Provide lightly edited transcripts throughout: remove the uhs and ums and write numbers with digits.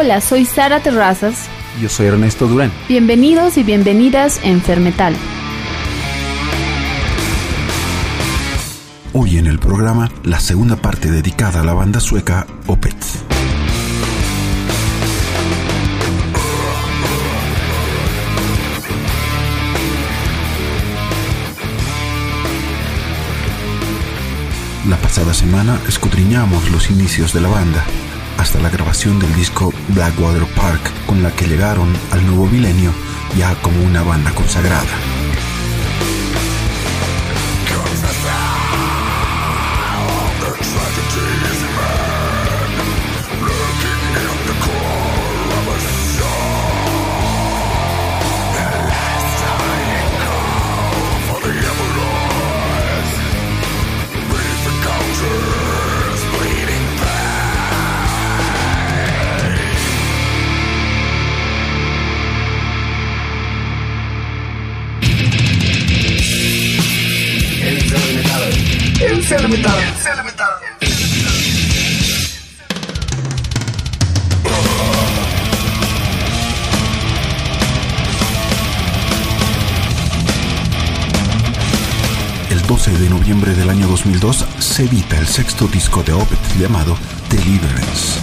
Hola, soy Sara Terrazas. Yo soy Ernesto Durán. Bienvenidos y bienvenidas a Enfermetal. Hoy en el programa, la segunda parte dedicada a la banda sueca Opeth. La pasada semana escudriñamos los inicios de la banda, hasta la grabación del disco Blackwater Park, con la que llegaron al nuevo milenio ya como una banda consagrada. Enfermetal. El 12 de noviembre del año 2002 se edita el sexto disco de Opeth llamado Deliverance.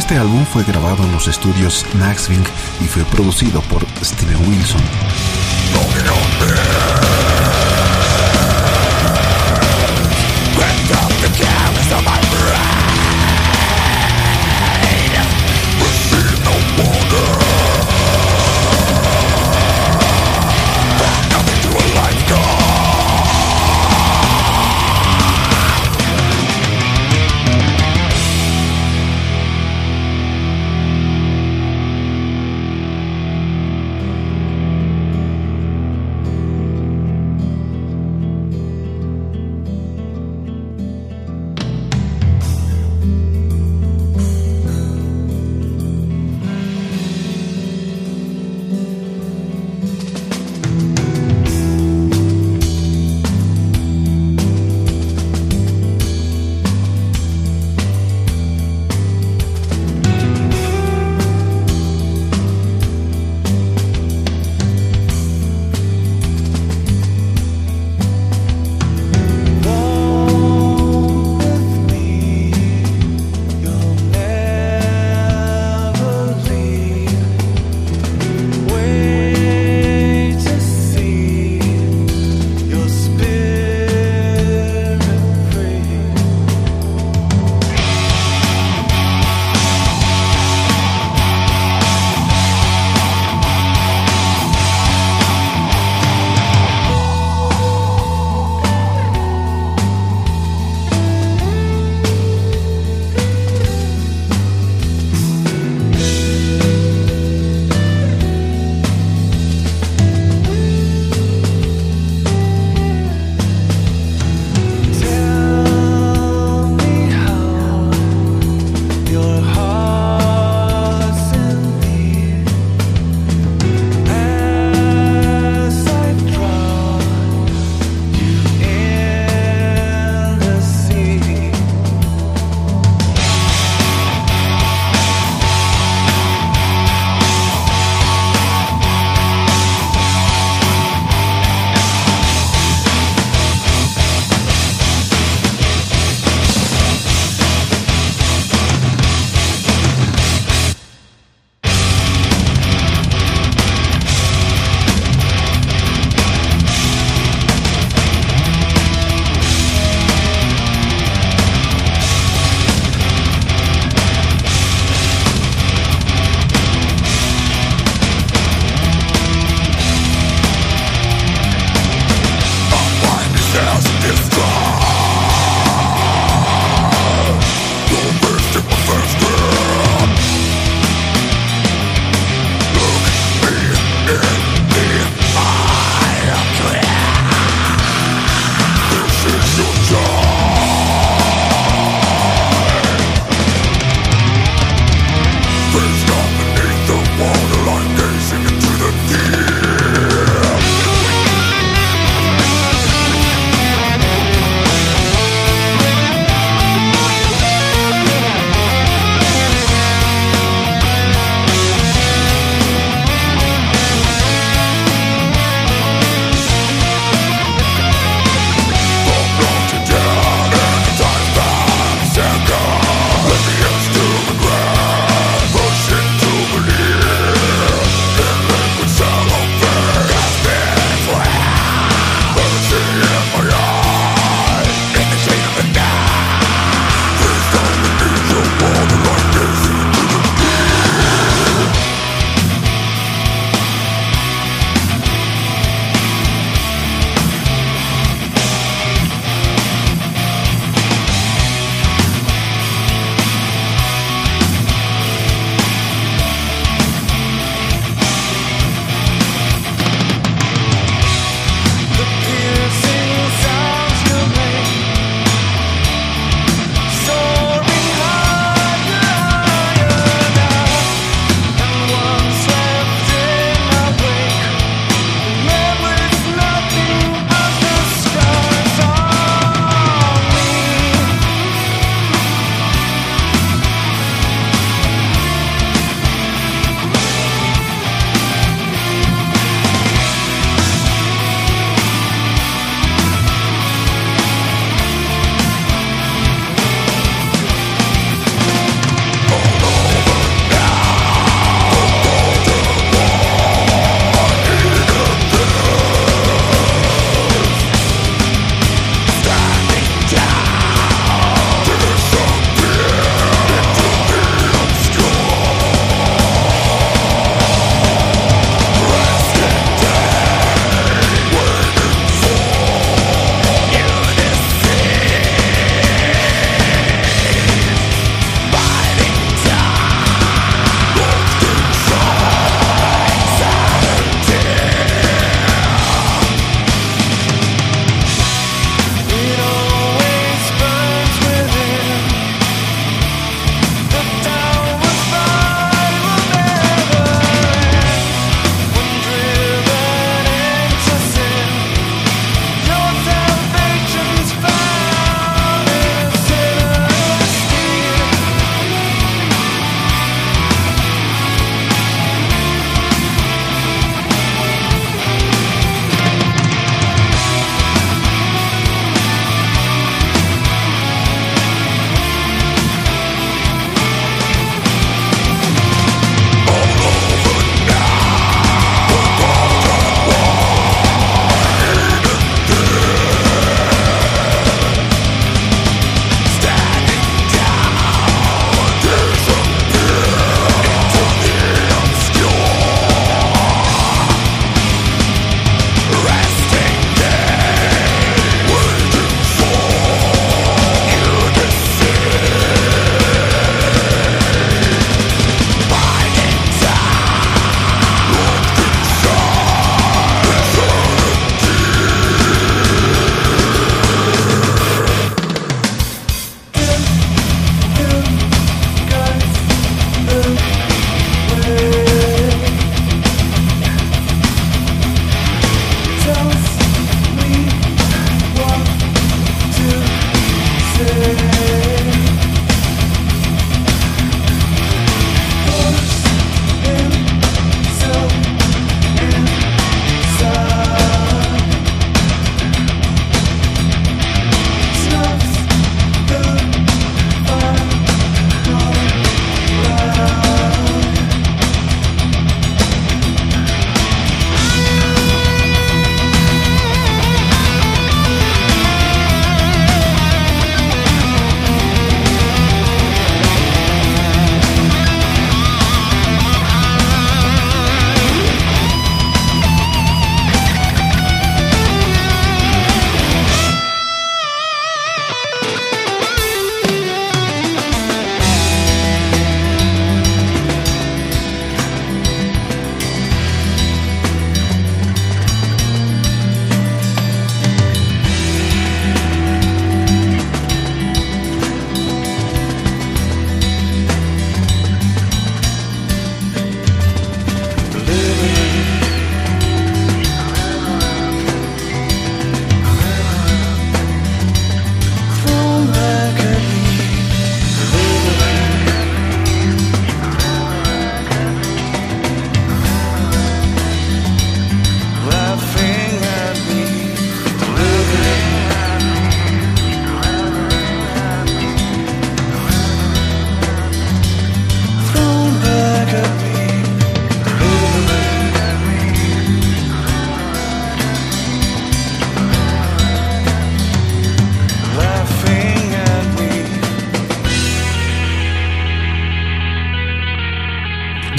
Este álbum fue grabado en los estudios Naxving y fue producido por Steven Wilson.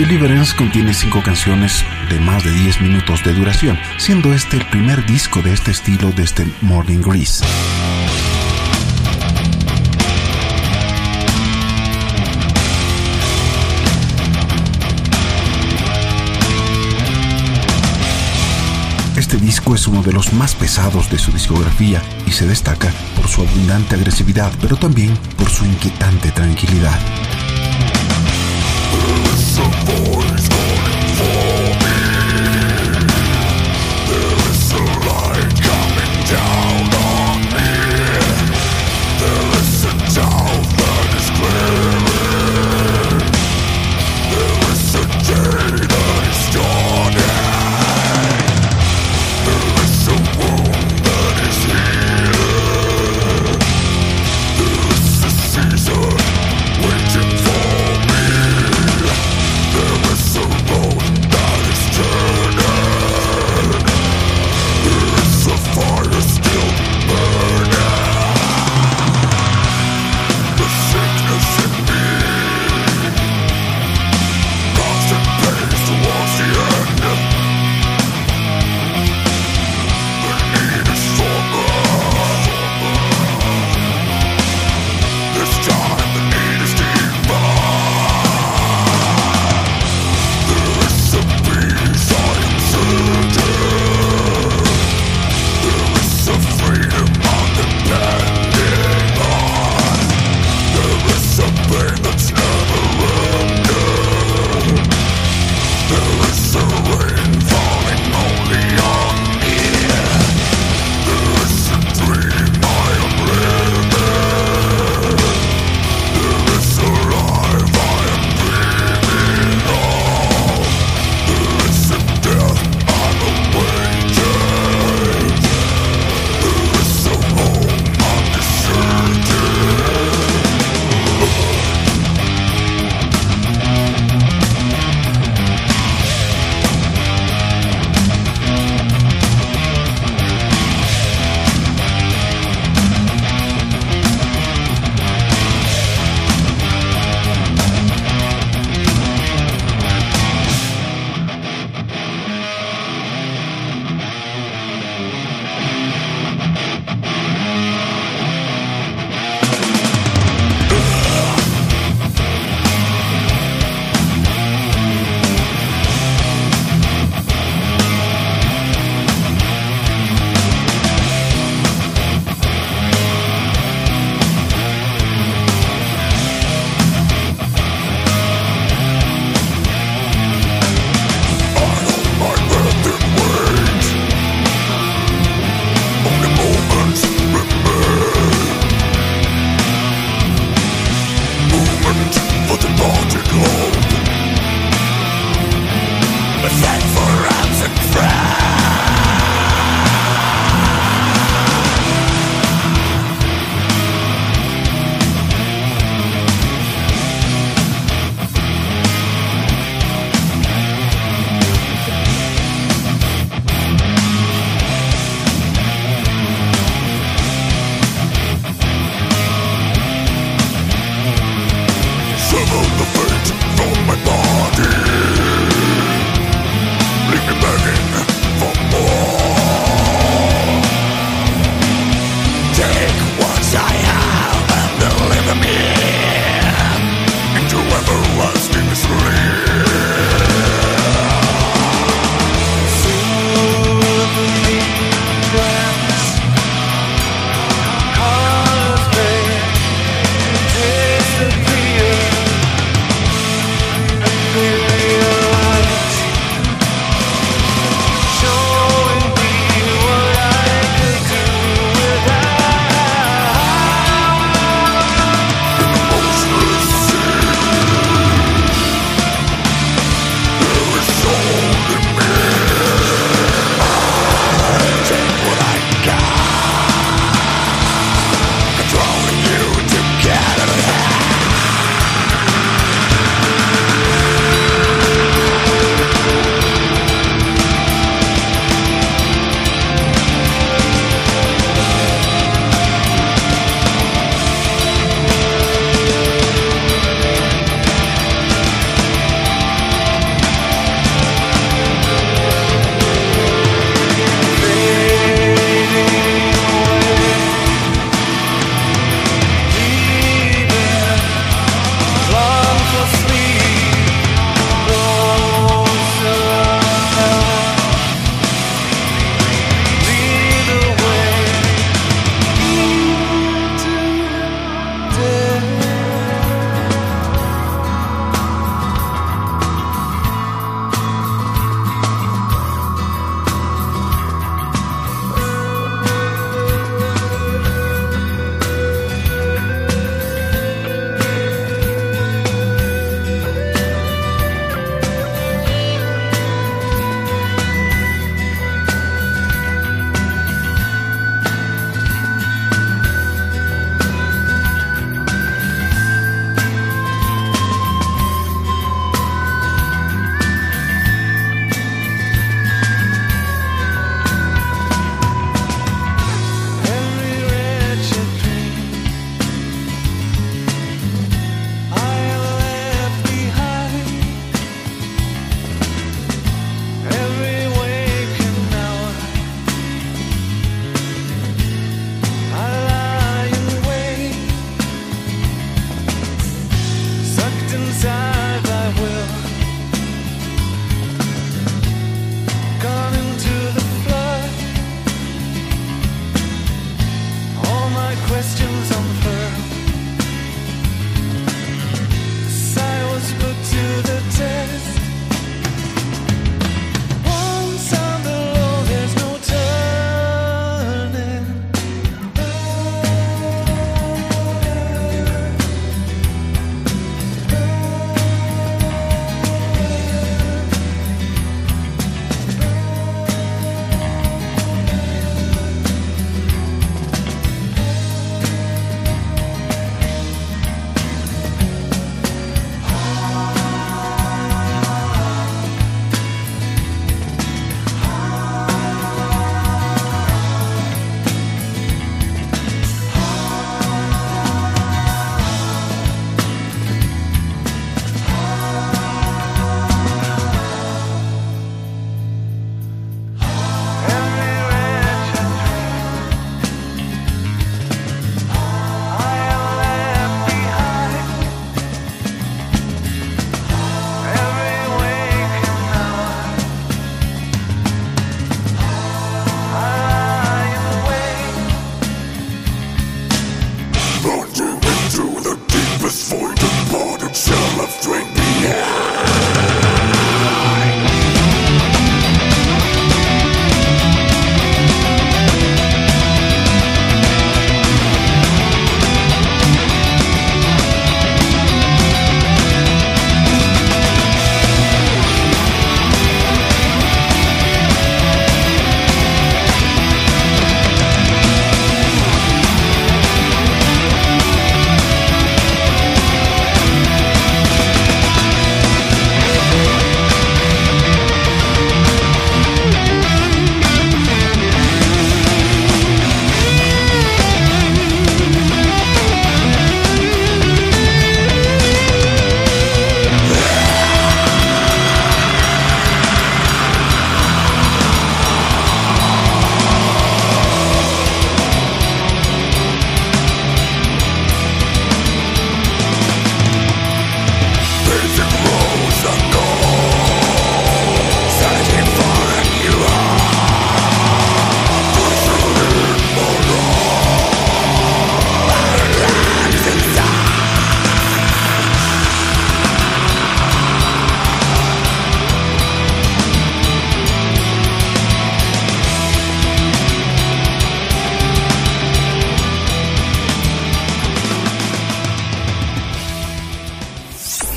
Deliverance contiene 5 canciones de más de 10 minutos de duración, siendo este el primer disco de este estilo desde Morning Grease. Este disco es uno de los más pesados de su discografía y se destaca por su abundante agresividad, pero también por su inquietante tranquilidad.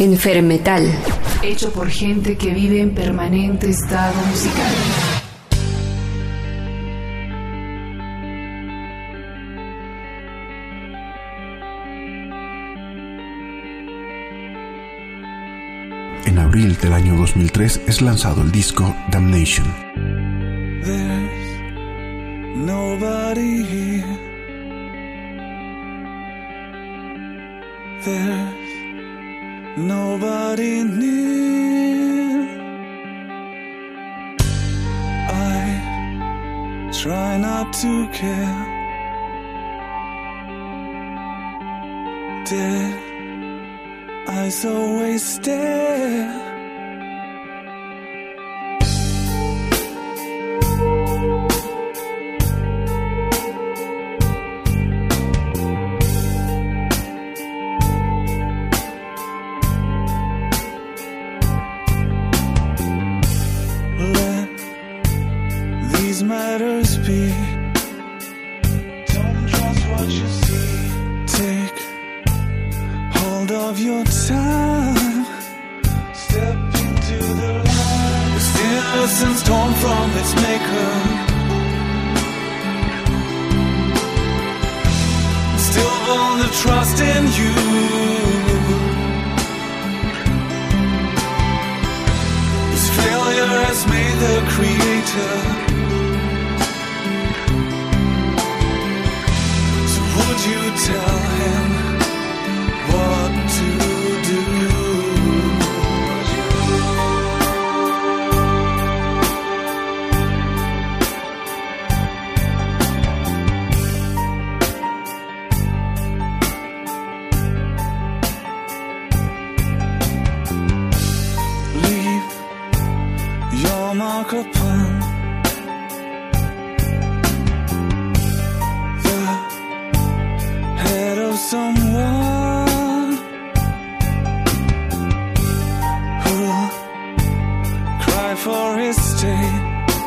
Enfermetal. Hecho por gente que vive en permanente estado musical. En abril del año 2003 es lanzado el disco Damnation. There's nobody here. There's nobody near. I try not to care. Dead eyes always stare. Let these matters be. Don't trust what you see. Take hold of your time. Step into the light. It's innocence torn from its maker. Still born to trust in you. This failure has made the creator. So would you tell him what to do? Leave your mark upon the head of someone who'll cry for his state.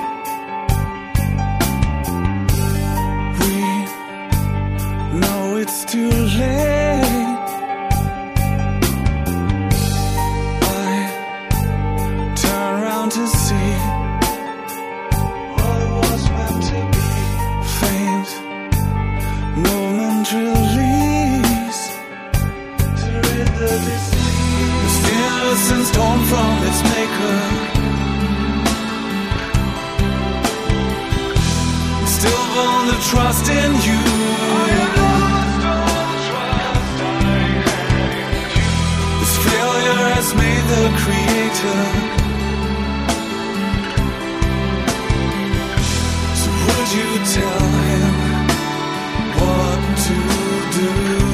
We know it's too late. I turn around to see what was meant to be. Faint movement release to rid the disease. This innocence torn from its maker. Still born to trust in you. This failure has made the creator. So would you tell him what to do?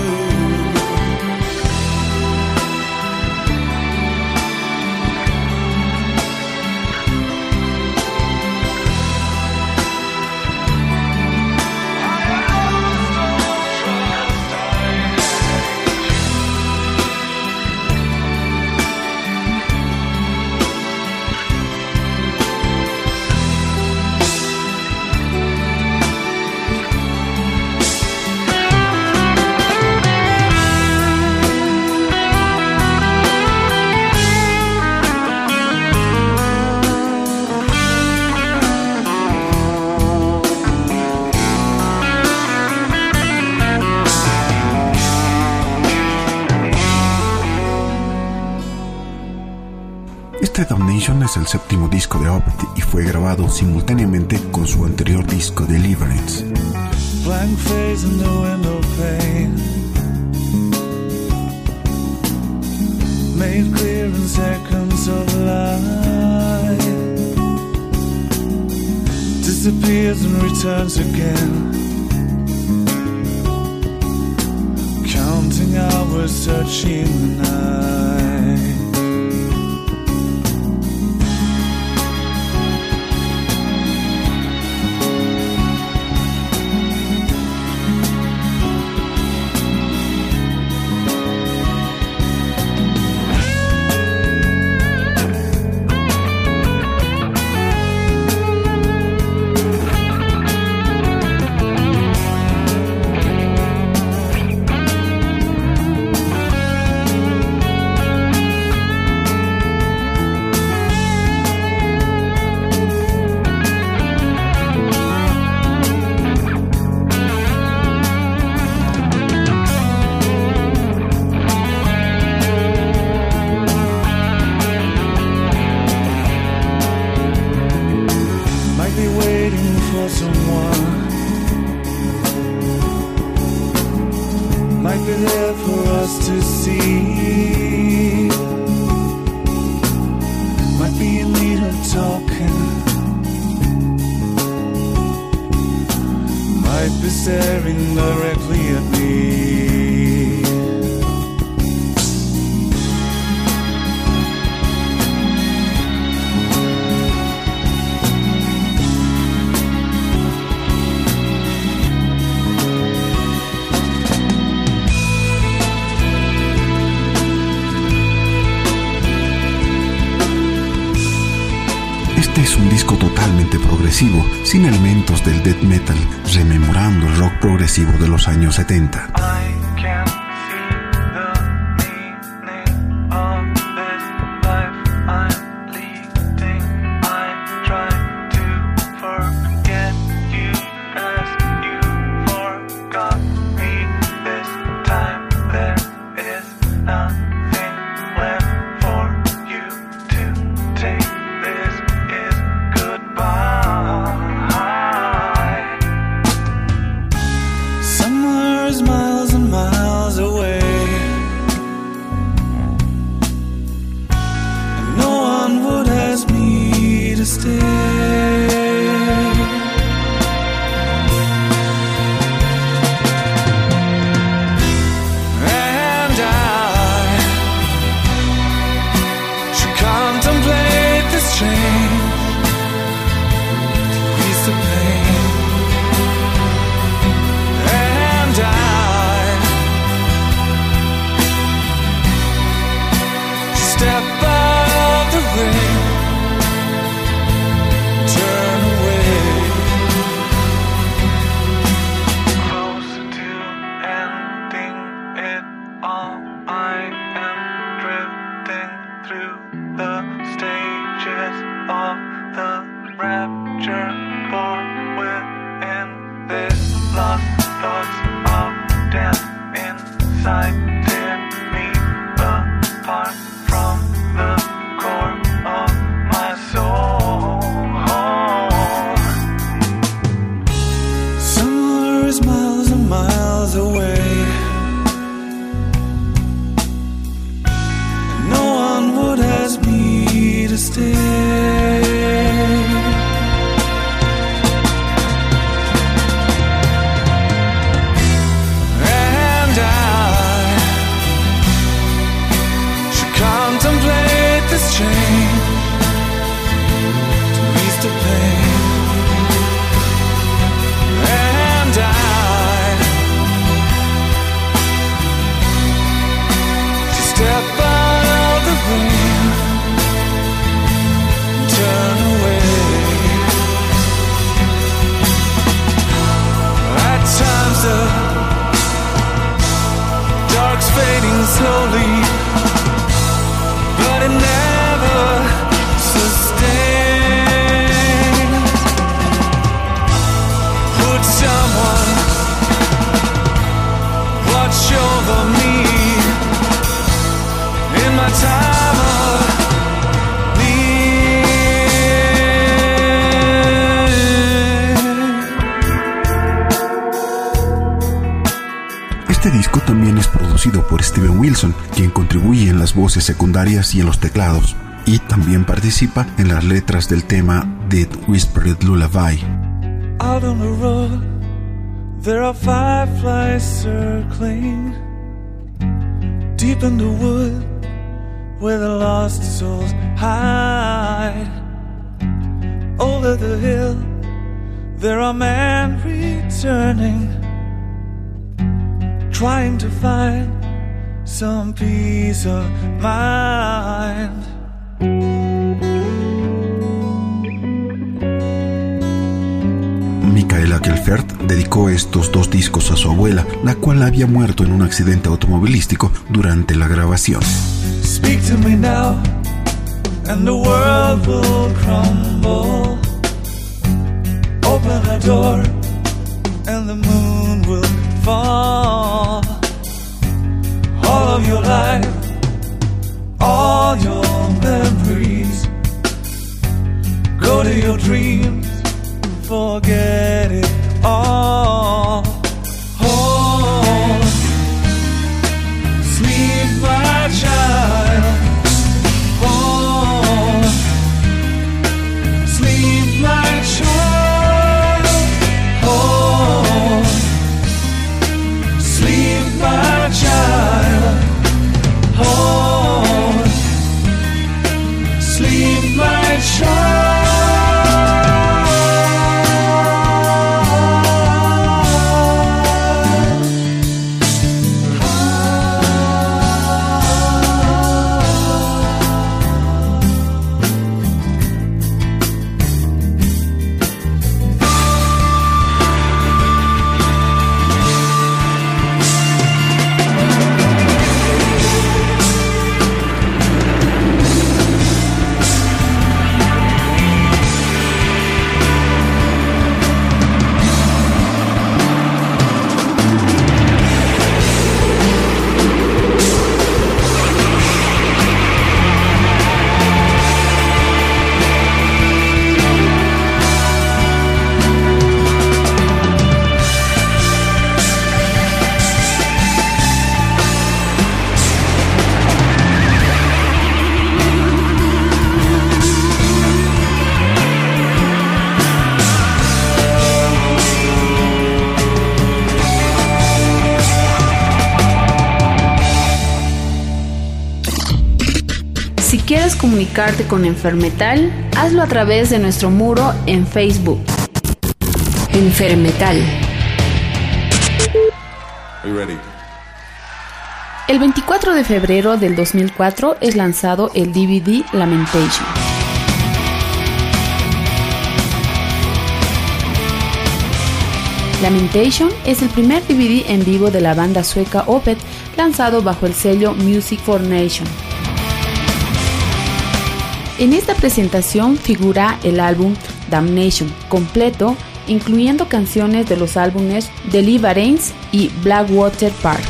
Este Damnation es el séptimo disco de Opeth y fue grabado simultáneamente con su anterior disco Deliverance. Blank face in the window pane, made clear in seconds of light, disappears and returns again, counting hours, searching the night. staring directly at me. Este es un disco totalmente progresivo, sin elementos del death metal, rememorando el rock progresivo de los años 70. Este disco también es producido por Steven Wilson, quien contribuye en las voces secundarias y en los teclados, y también participa en las letras del tema Dead Whispered Lullaby. Out on the road, there are fireflies circling deep in the wood where the lost souls hide. Over the hill, there are men returning, trying to find some peace of mind. Michaela Kelfert dedicó estos dos discos a su abuela, la cual había muerto en un accidente automovilístico durante la grabación. Speak to me now, and the world will crumble. Open a door, and the moon will fall. All of your life, all your memories, go to your dreams, forget it all. Oh, sleep, my child. Oh, sleep, my child. Oh, comunicarte con Enfermetal, hazlo a través de nuestro muro en Facebook. Enfermetal. El 24 de febrero del 2004 es lanzado el DVD Lamentation. Lamentation es el primer DVD en vivo de la banda sueca Opeth, lanzado bajo el sello Music for Nation. En esta presentación figura el álbum Damnation completo, incluyendo canciones de los álbumes Deliverance y Blackwater Park.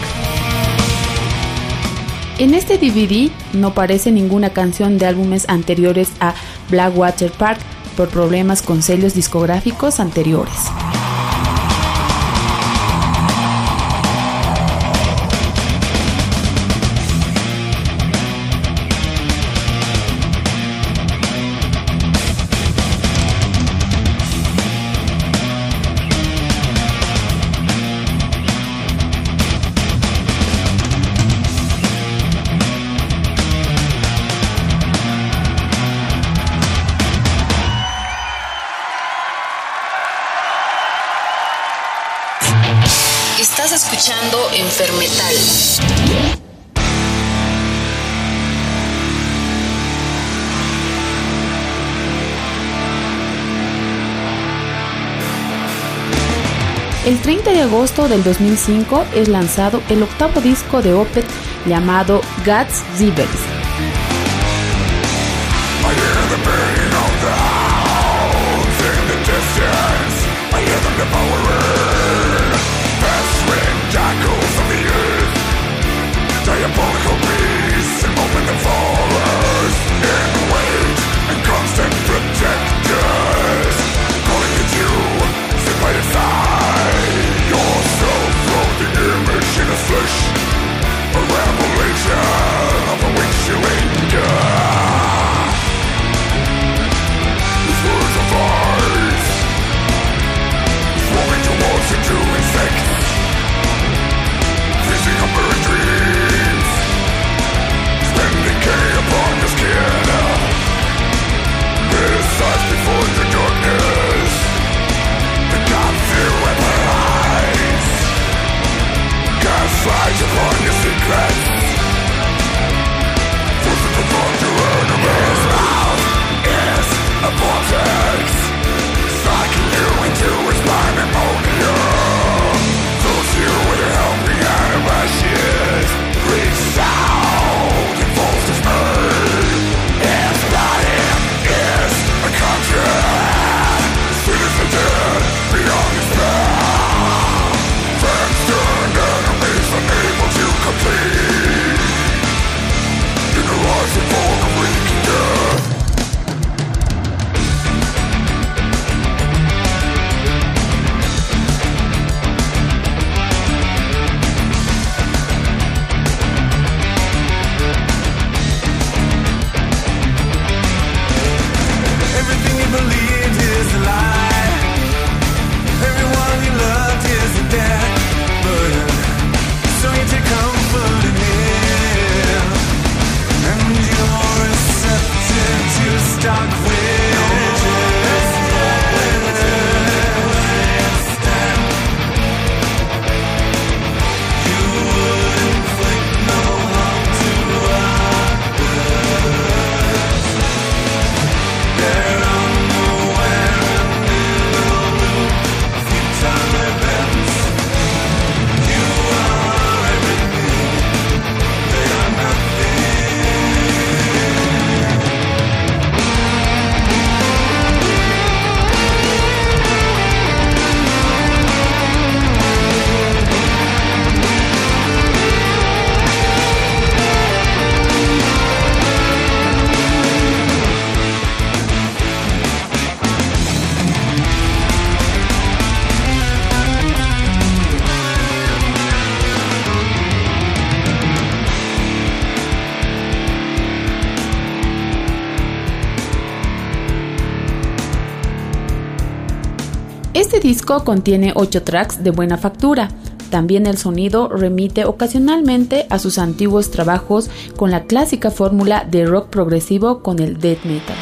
En este DVD no aparece ninguna canción de álbumes anteriores a Blackwater Park por problemas con sellos discográficos anteriores. Estás escuchando Enfermetal. El 30 de agosto del 2005 es lanzado el octavo disco de Opeth llamado God's Gibberish. Jackals of the earth, diabolical beasts, and open the forest in wait and constant protectors, calling at you, sit by your side, yourself from the image in the flesh, a revelation of the which you endure. These words of ours, swarming towards you to insects, up buried dreams, spend decay upon your skin, criticize before the darkness, the gods you weaponize, gaslight upon your secrets, force to perform your enemies. Mouth is a vortex, sucking you into its blind ammonia. You with your helping animations, reach out and falls to smurf. If body is a contract, sweet as the dead beyond his path. Friends turned enemies unable to complete. In the rise and fall of wreaking death. Este disco contiene 8 tracks de buena factura, También el sonido remite ocasionalmente a sus antiguos trabajos con la clásica fórmula de rock progresivo con el death metal.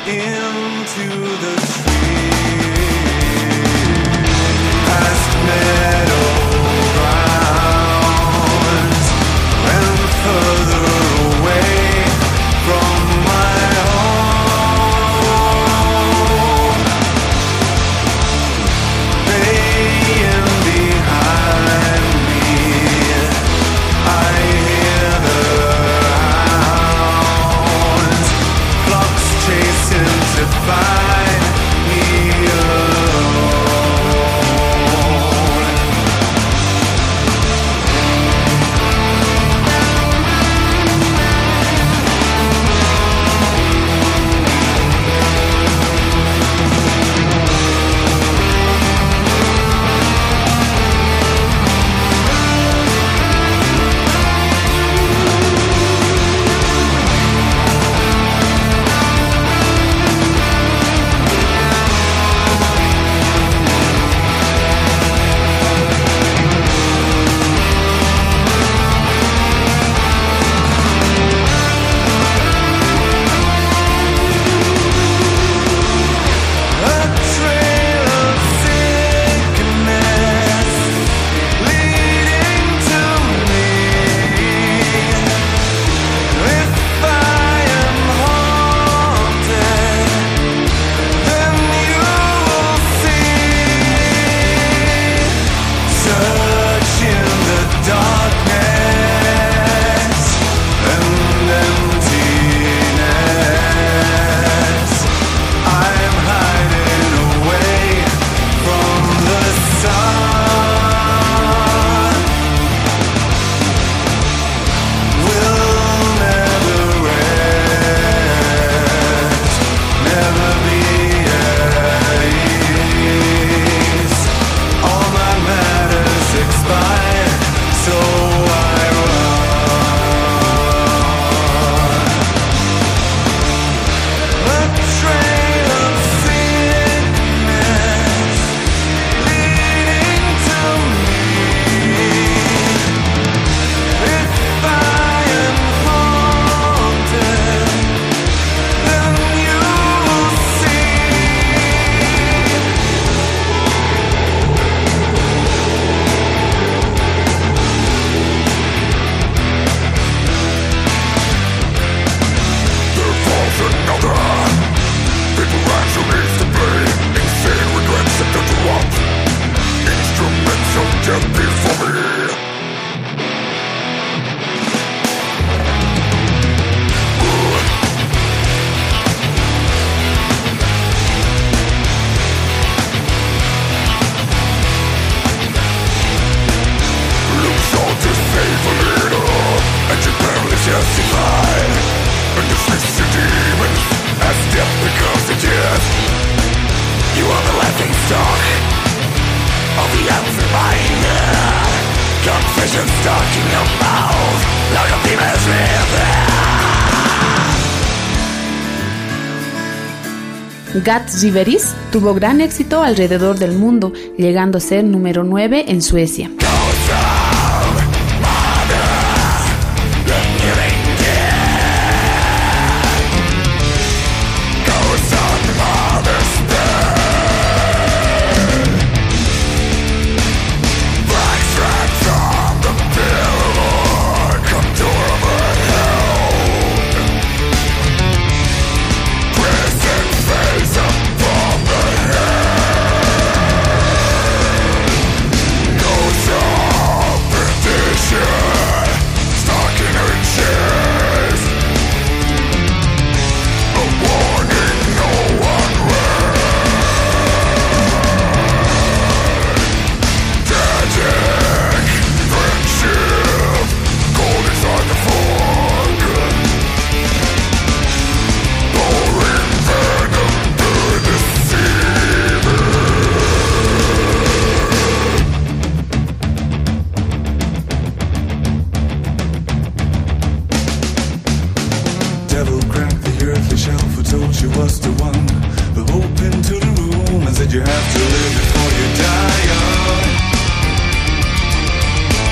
Guds Riveris tuvo gran éxito alrededor del mundo, llegando a ser número 9 en Suecia. said you have to live before you die young.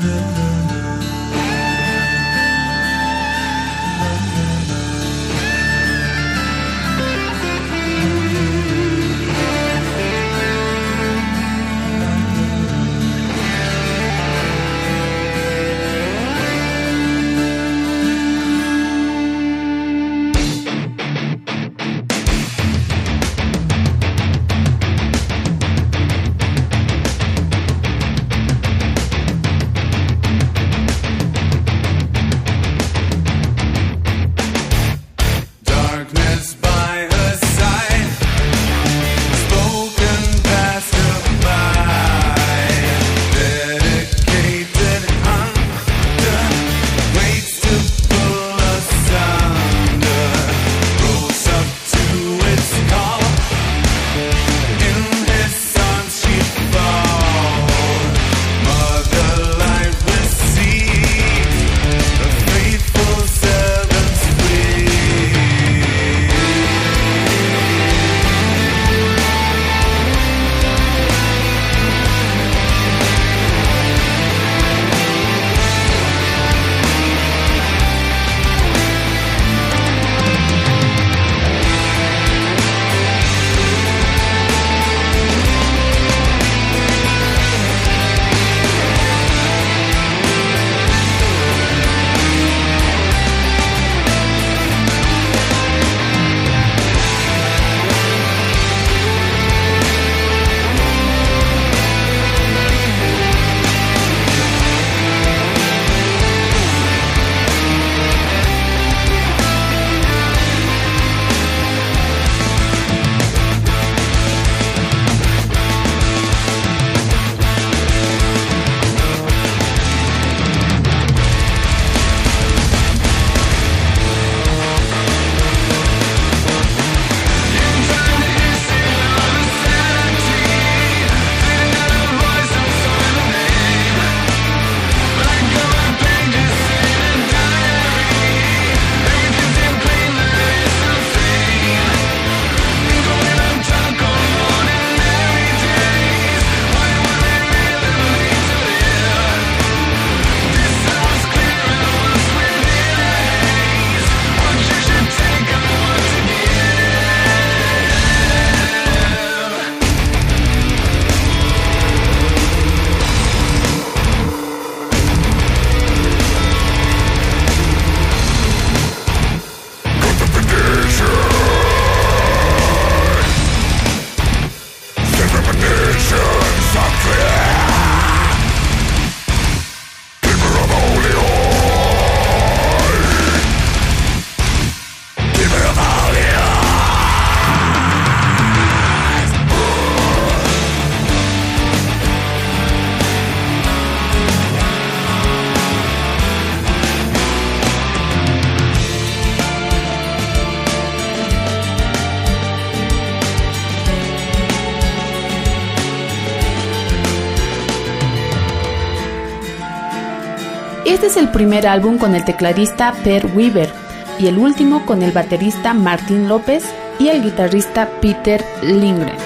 Este es el primer álbum con el tecladista Per Weaver y el último con el baterista Martín López y el guitarrista Peter Lindgren.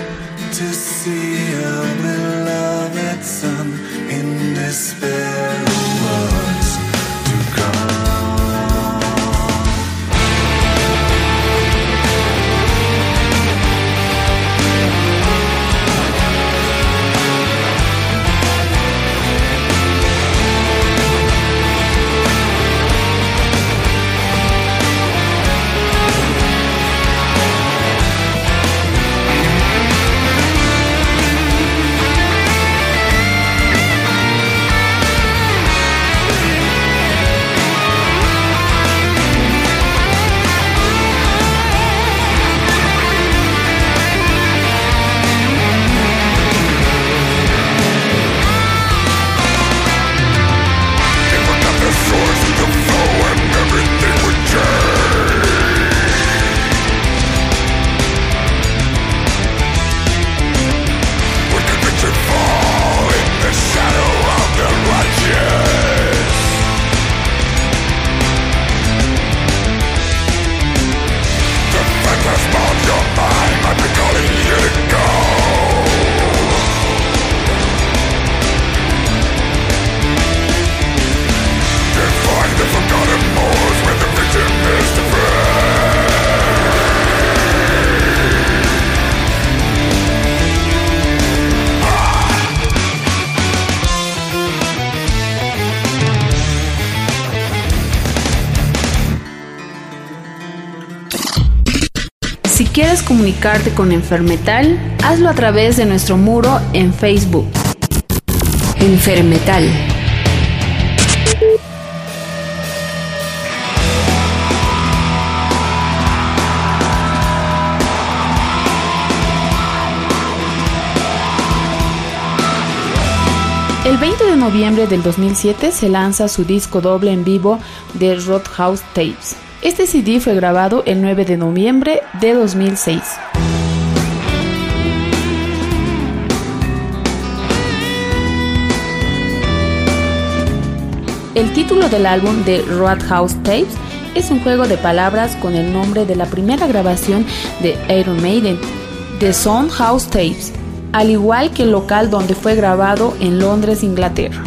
quieres comunicarte con Enfermetal, hazlo a través de nuestro muro en Facebook. Enfermetal. El 20 de noviembre del 2007 se lanza su disco doble en vivo de Roadhouse Tapes. Este CD fue grabado el 9 de noviembre de 2006. El título del álbum de Roadhouse Tapes es un juego de palabras con el nombre de la primera grabación de Iron Maiden, The Soundhouse Tapes, al igual que el local donde fue grabado en Londres, Inglaterra.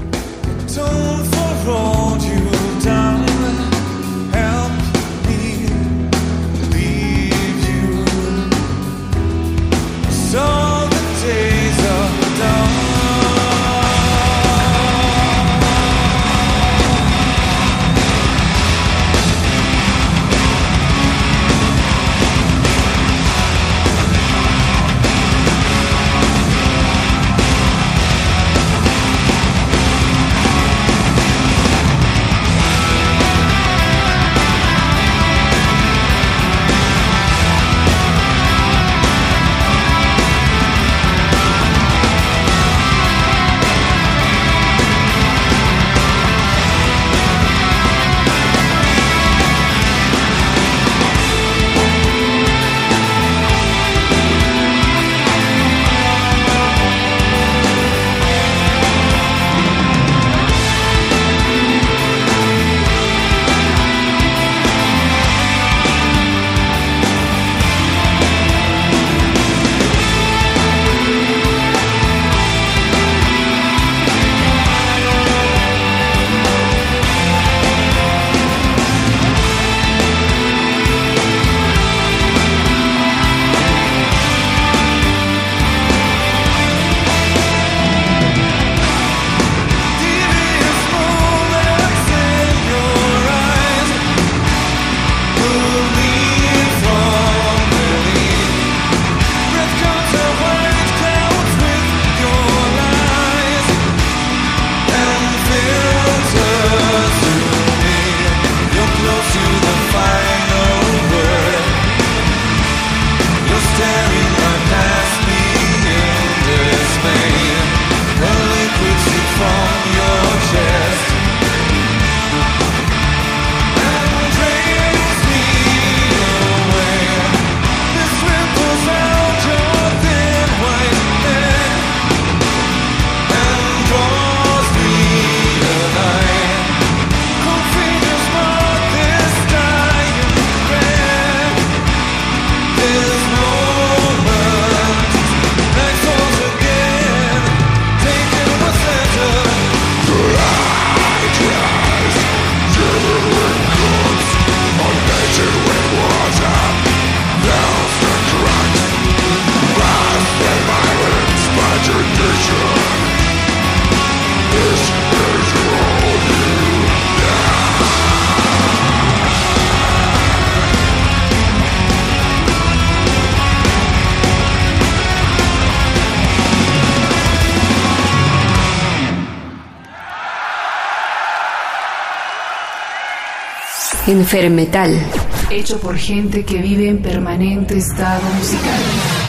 Enfermetal. Hecho por gente que vive en permanente estado musical.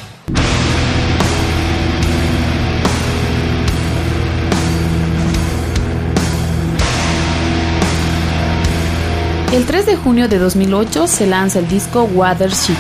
El 3 de junio de 2008 se lanza el disco Watership.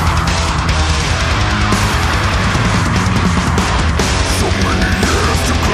To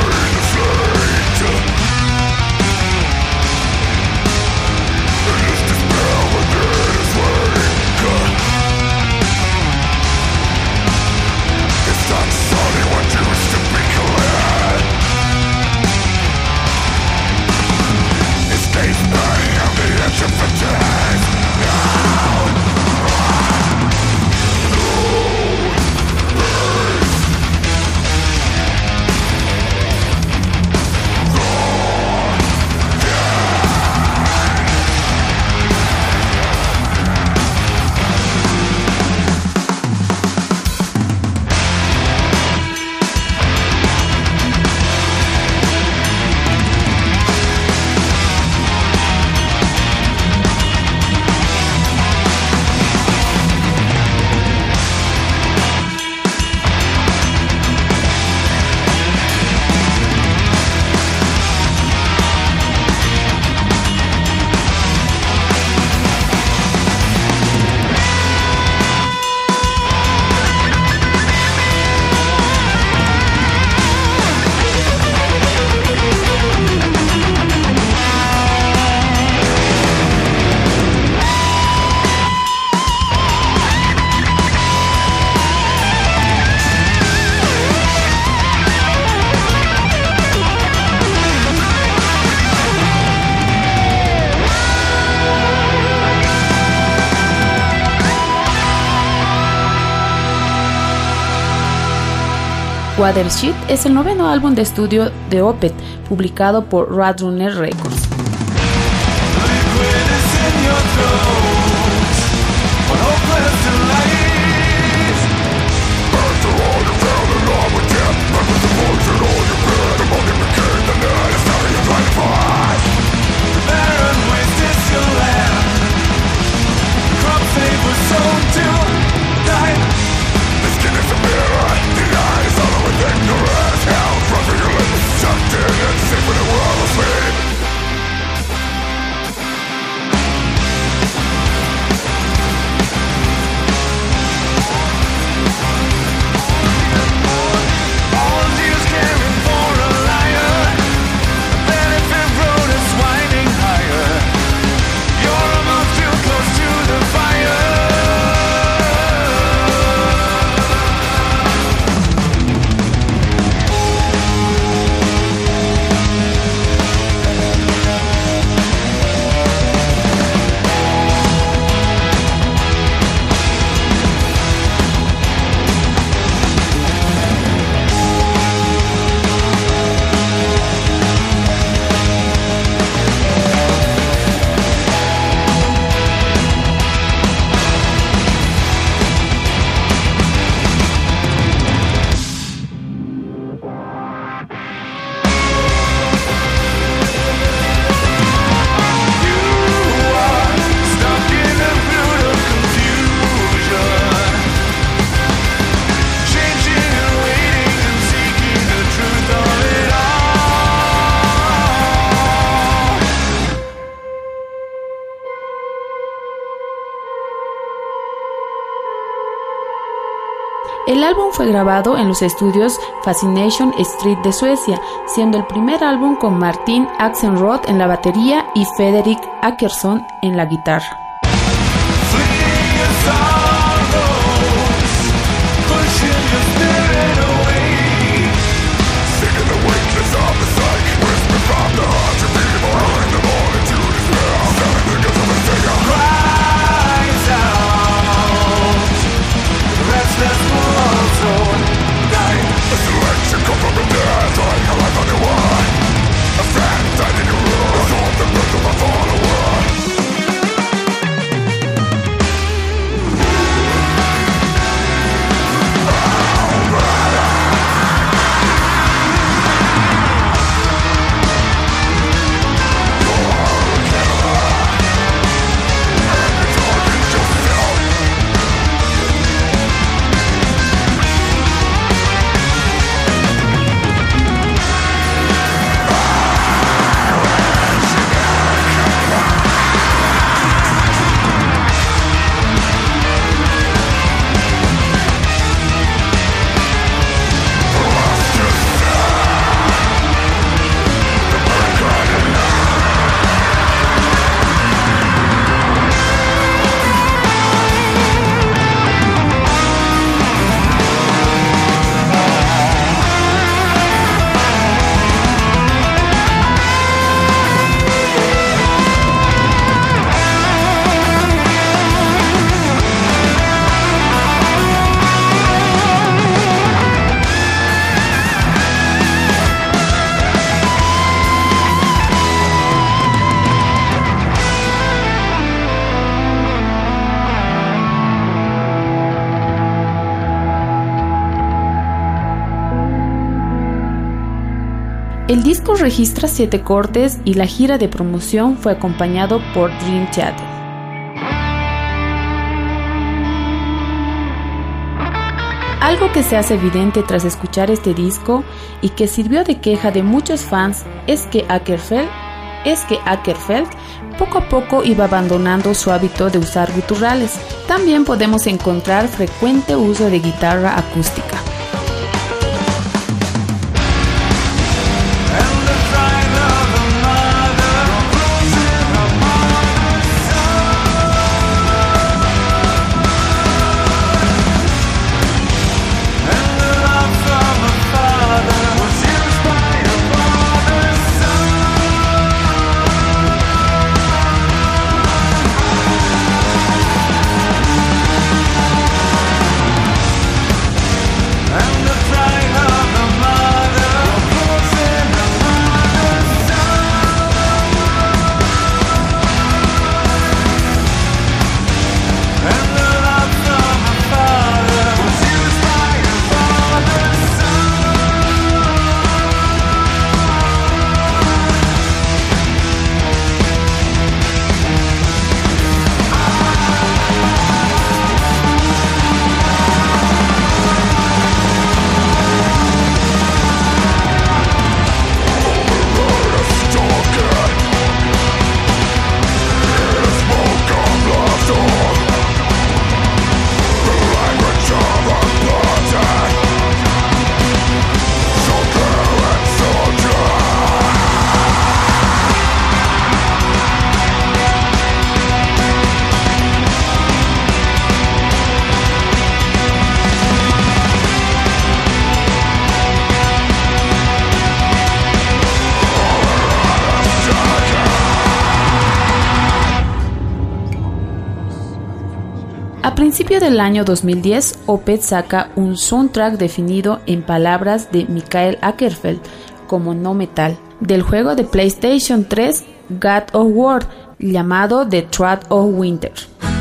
Watershed es el noveno álbum de estudio de Opeth, publicado por Roadrunner Records. El álbum fue grabado en los estudios Fascination Street de Suecia, siendo el primer álbum con Martin Axelrod en la batería y Fredrik Åkesson en la guitarra. El disco registra 7 cortes y la gira de promoción fue acompañado por Dream Theater. Algo que se hace evidente tras escuchar este disco y que sirvió de queja de muchos fans es que Åkerfeldt poco a poco iba abandonando su hábito de usar guturales. También podemos encontrar frecuente uso de guitarra acústica. principio del año 2010, Opeth saca un soundtrack definido en palabras de Mikael Åkerfeldt como no metal, del juego de PlayStation 3 God of War, llamado The Thread of Winter.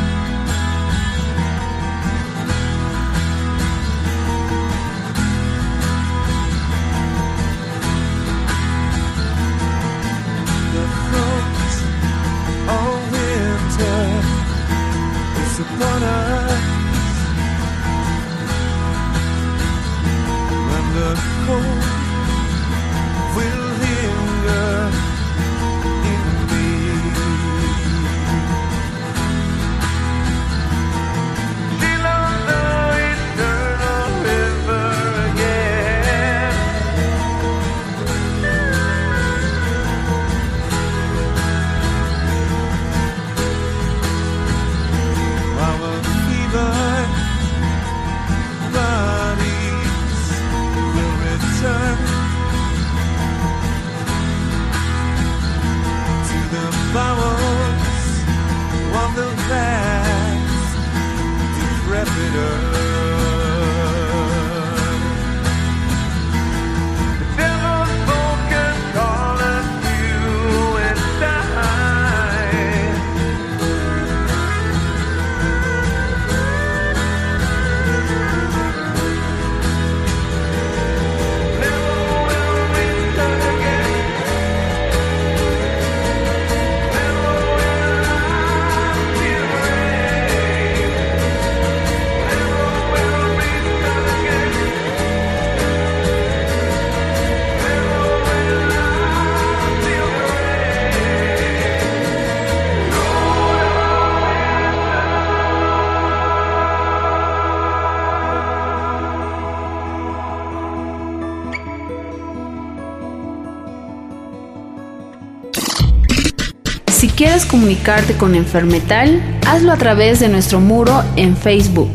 Si quieres comunicarte con Enfermetal, hazlo a través de nuestro muro en Facebook.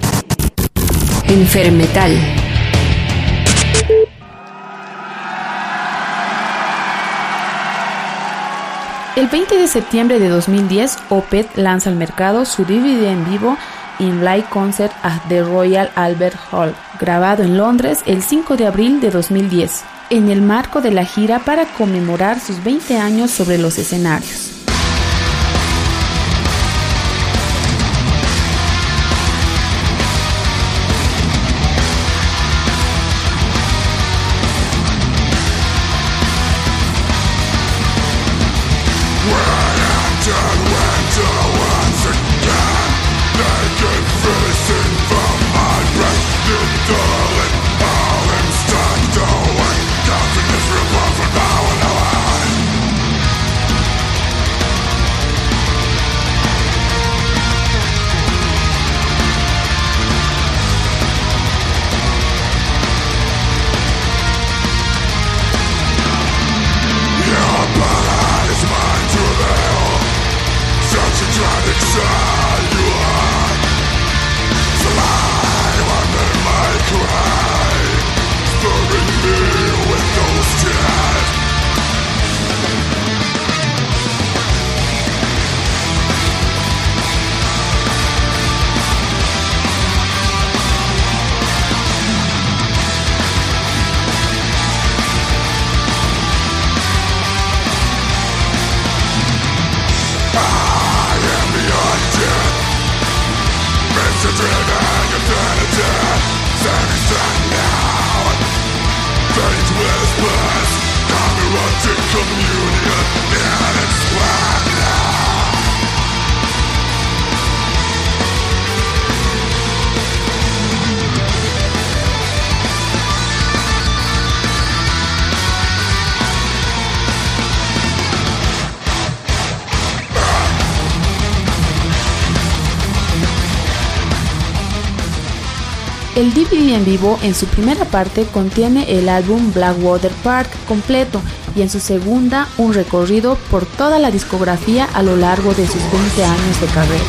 Enfermetal. El 20 de septiembre de 2010, Opeth lanza al mercado su DVD en vivo In Live Concert at the Royal Albert Hall, grabado en Londres el 5 de abril de 2010, en el marco de la gira para conmemorar sus 20 años sobre los escenarios. El DVD en vivo en su primera parte contiene el álbum Blackwater Park completo y en su segunda un recorrido por toda la discografía a lo largo de sus 20 años de carrera.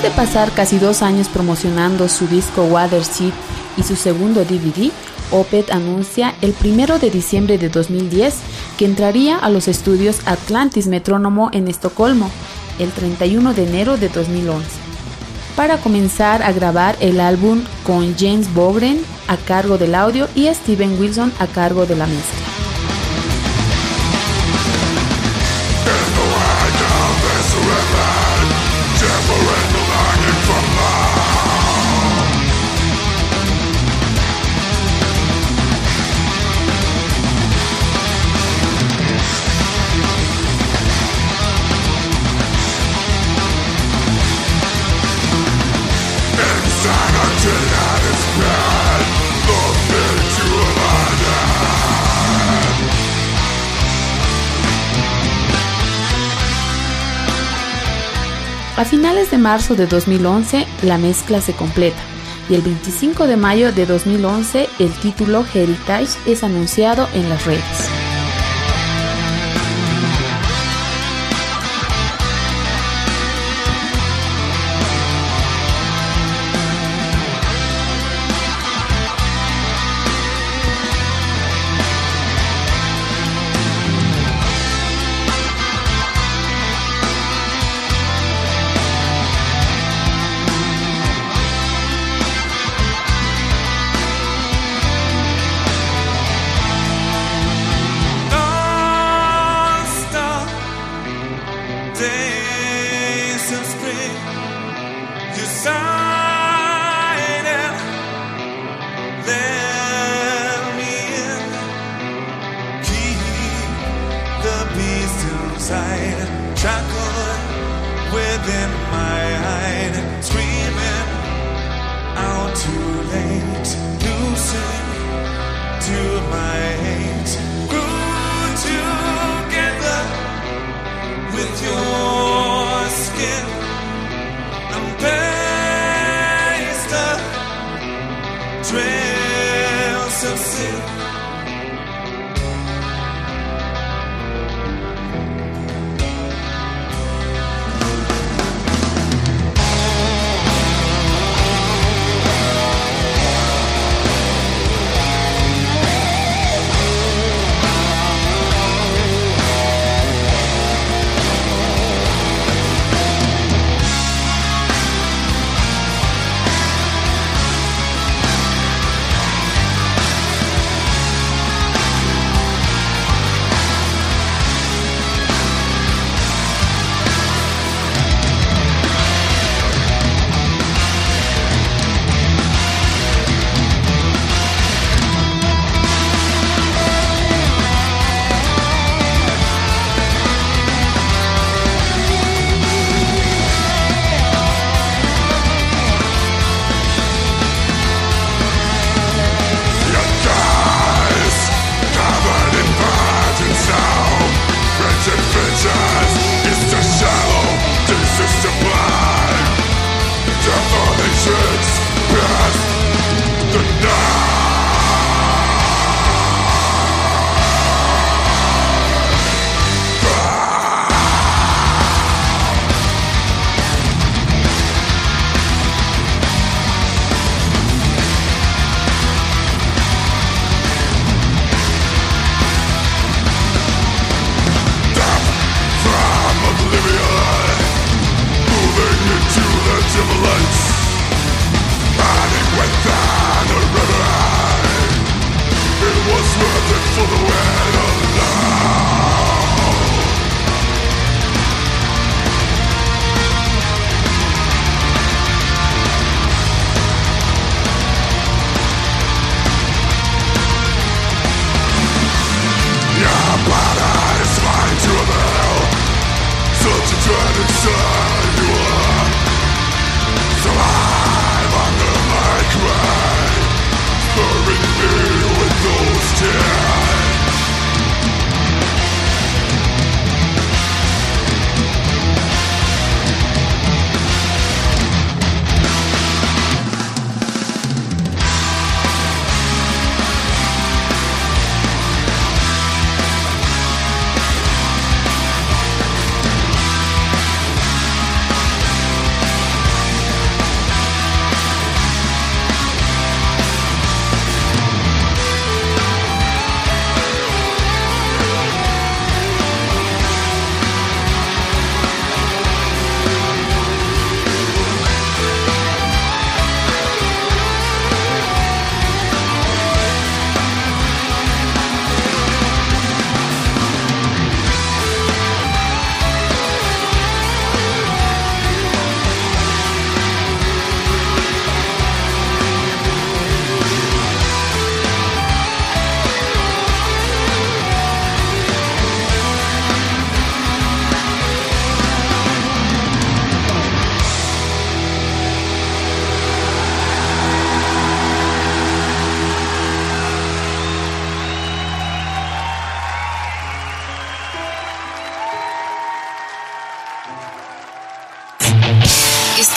Después de pasar casi 2 años promocionando su disco Watershed y su segundo DVD, Opeth anuncia el 1 de diciembre de 2010 que entraría a los estudios Atlantis Metrónomo en Estocolmo el 31 de enero de 2011 para comenzar a grabar el álbum con James Bogren a cargo del audio y a Steven Wilson a cargo de la mezcla. A finales de marzo de 2011, la mezcla se completa y el 25 de mayo de 2011 el título Heritage es anunciado en las redes.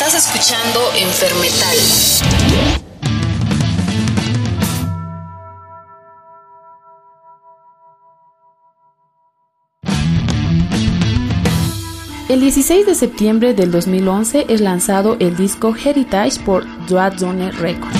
Estás escuchando Enfermetal. El 16 de septiembre del 2011 es lanzado el disco Heritage por Droid Zone Records.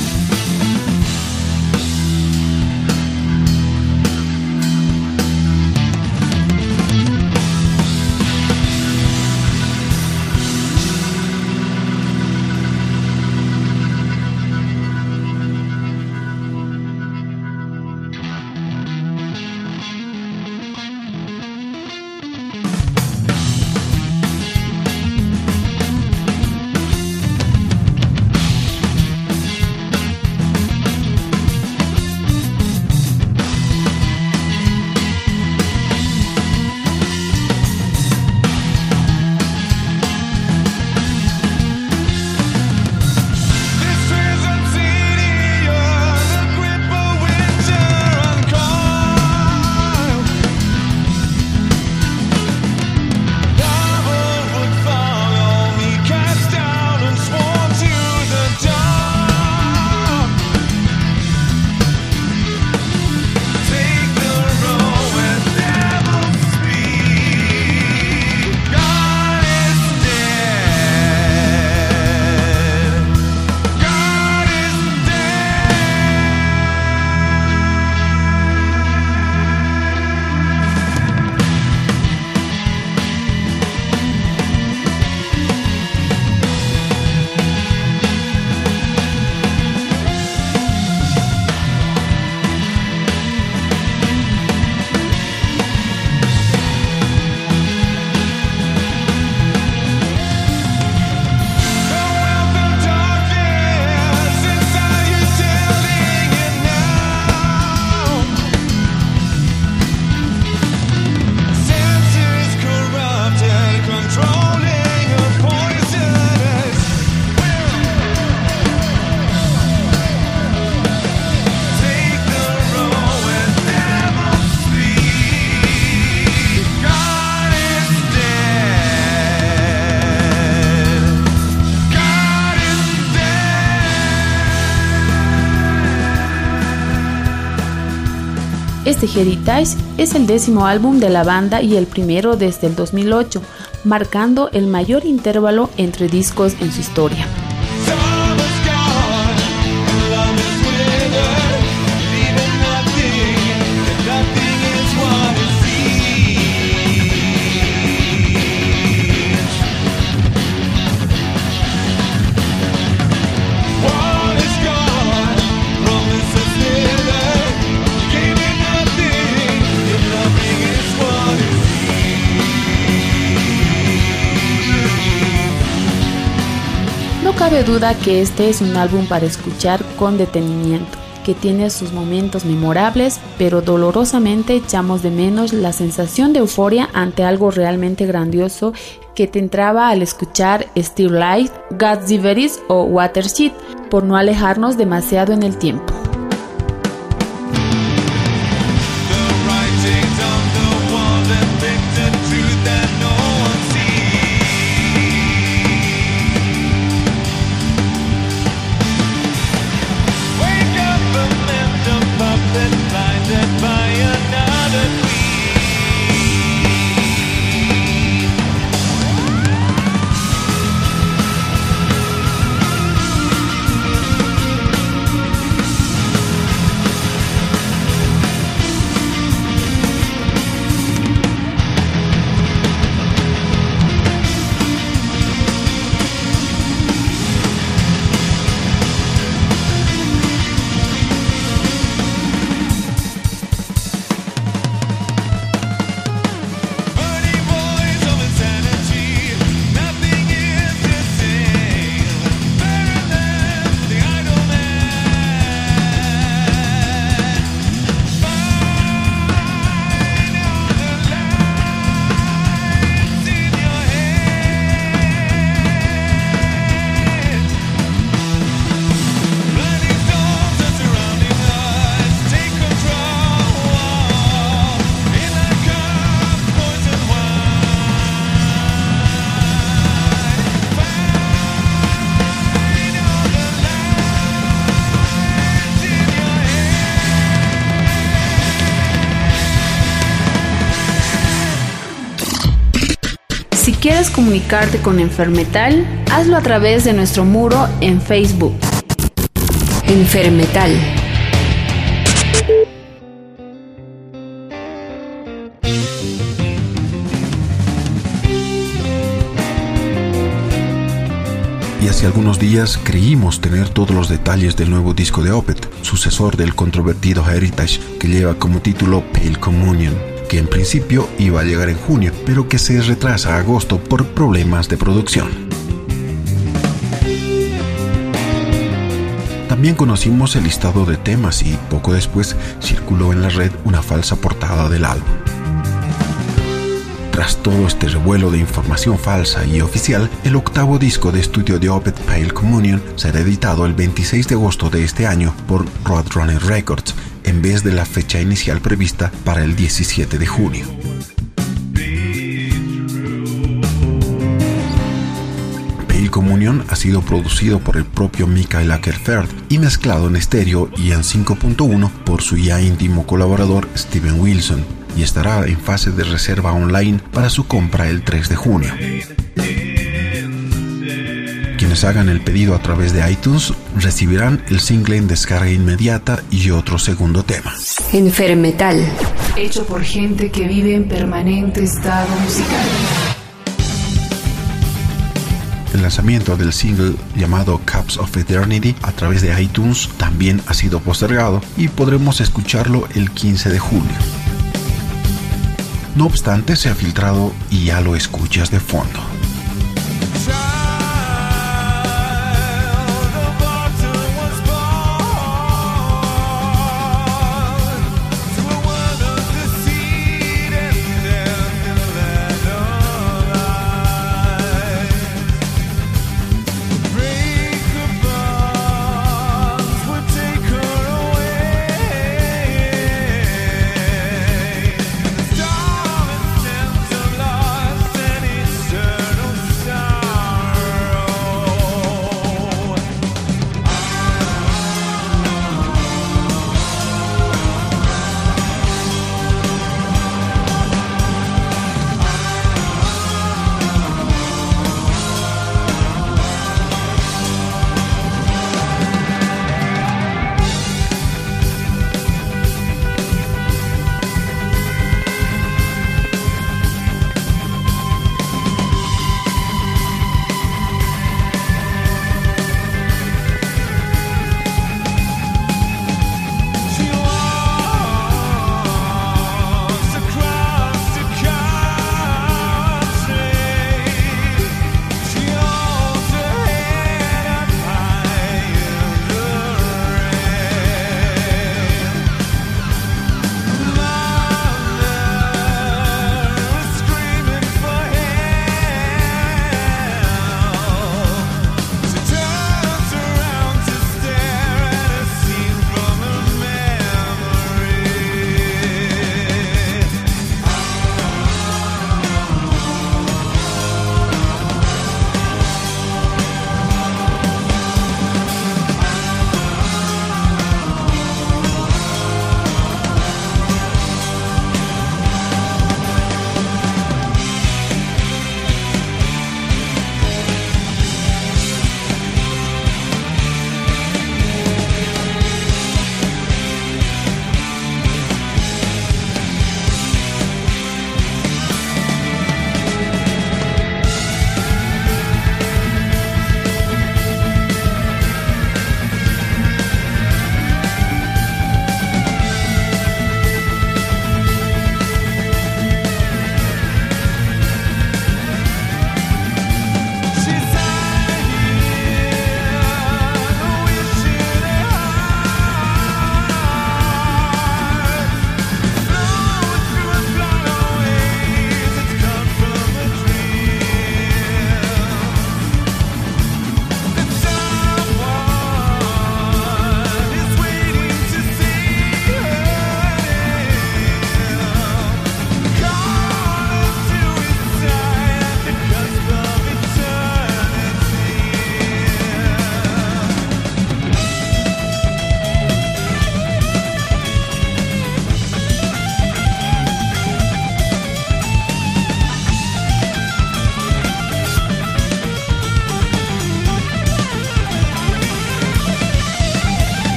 Este Heritage es el 10º álbum de la banda y el primero desde el 2008, marcando el mayor intervalo entre discos en su historia. No cabe duda que este es un álbum para escuchar con detenimiento, que tiene sus momentos memorables, pero dolorosamente echamos de menos la sensación de euforia ante algo realmente grandioso que te entraba al escuchar Still Life, God's Diveries o Watershed, por no alejarnos demasiado en el tiempo. quieres comunicarte con Enfermetal, hazlo a través de nuestro muro en Facebook. Enfermetal. Y hace algunos días creímos tener todos los detalles del nuevo disco de Opeth, sucesor del controvertido Heritage, que lleva como título Pale Communion, que en principio iba a llegar en junio, pero que se retrasa a agosto por problemas de producción. También conocimos el listado de temas y poco después circuló en la red una falsa portada del álbum. Tras todo este revuelo de información falsa y oficial, el octavo disco de estudio de Opeth, Pale Communion, será editado el 26 de agosto de este año por Roadrunner Records, en vez de la fecha inicial prevista para el 17 de junio. Pale Communion ha sido producido por el propio Mikael Åkerfeldt y mezclado en estéreo y en 5.1 por su ya íntimo colaborador Steven Wilson, y estará en fase de reserva online para su compra el 3 de junio. Quienes hagan el pedido a través de iTunes recibirán el single en descarga inmediata y otro segundo tema. Enfermetal. Hecho por gente que vive en permanente estado musical. El lanzamiento del single llamado Cups of Eternity a través de iTunes también ha sido postergado y podremos escucharlo el 15 de julio. No obstante, se ha filtrado y ya lo escuchas de fondo. Turn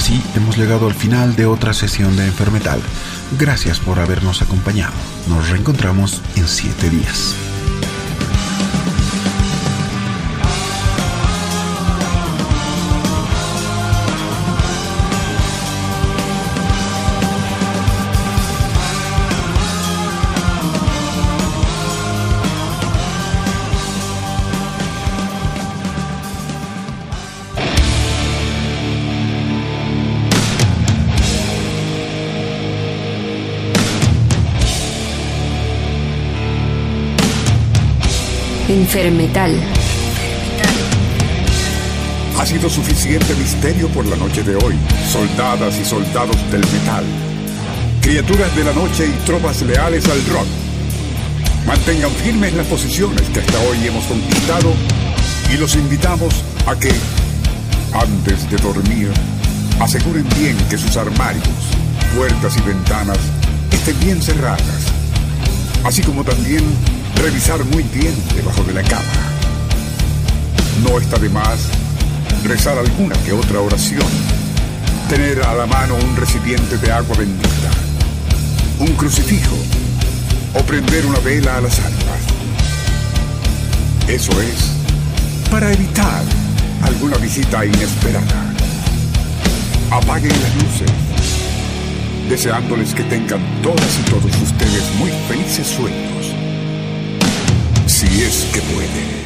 Así hemos llegado al final de otra sesión de Enfermetal. Gracias por habernos acompañado. Nos reencontramos en 7 días. Enfermetal. Ha sido suficiente misterio por la noche de hoy, soldadas y soldados del metal, criaturas de la noche y tropas leales al rock. Mantengan firmes las posiciones que hasta hoy hemos conquistado y los invitamos a que, antes de dormir, aseguren bien que sus armarios, puertas y ventanas estén bien cerradas, así como también revisar muy bien debajo de la cama. No está de más rezar alguna que otra oración, tener a la mano un recipiente de agua bendita, un crucifijo o prender una vela a las almas. Eso es para evitar alguna visita inesperada. Apaguen las luces, deseándoles que tengan todas y todos ustedes muy felices sueños. Si es que puede.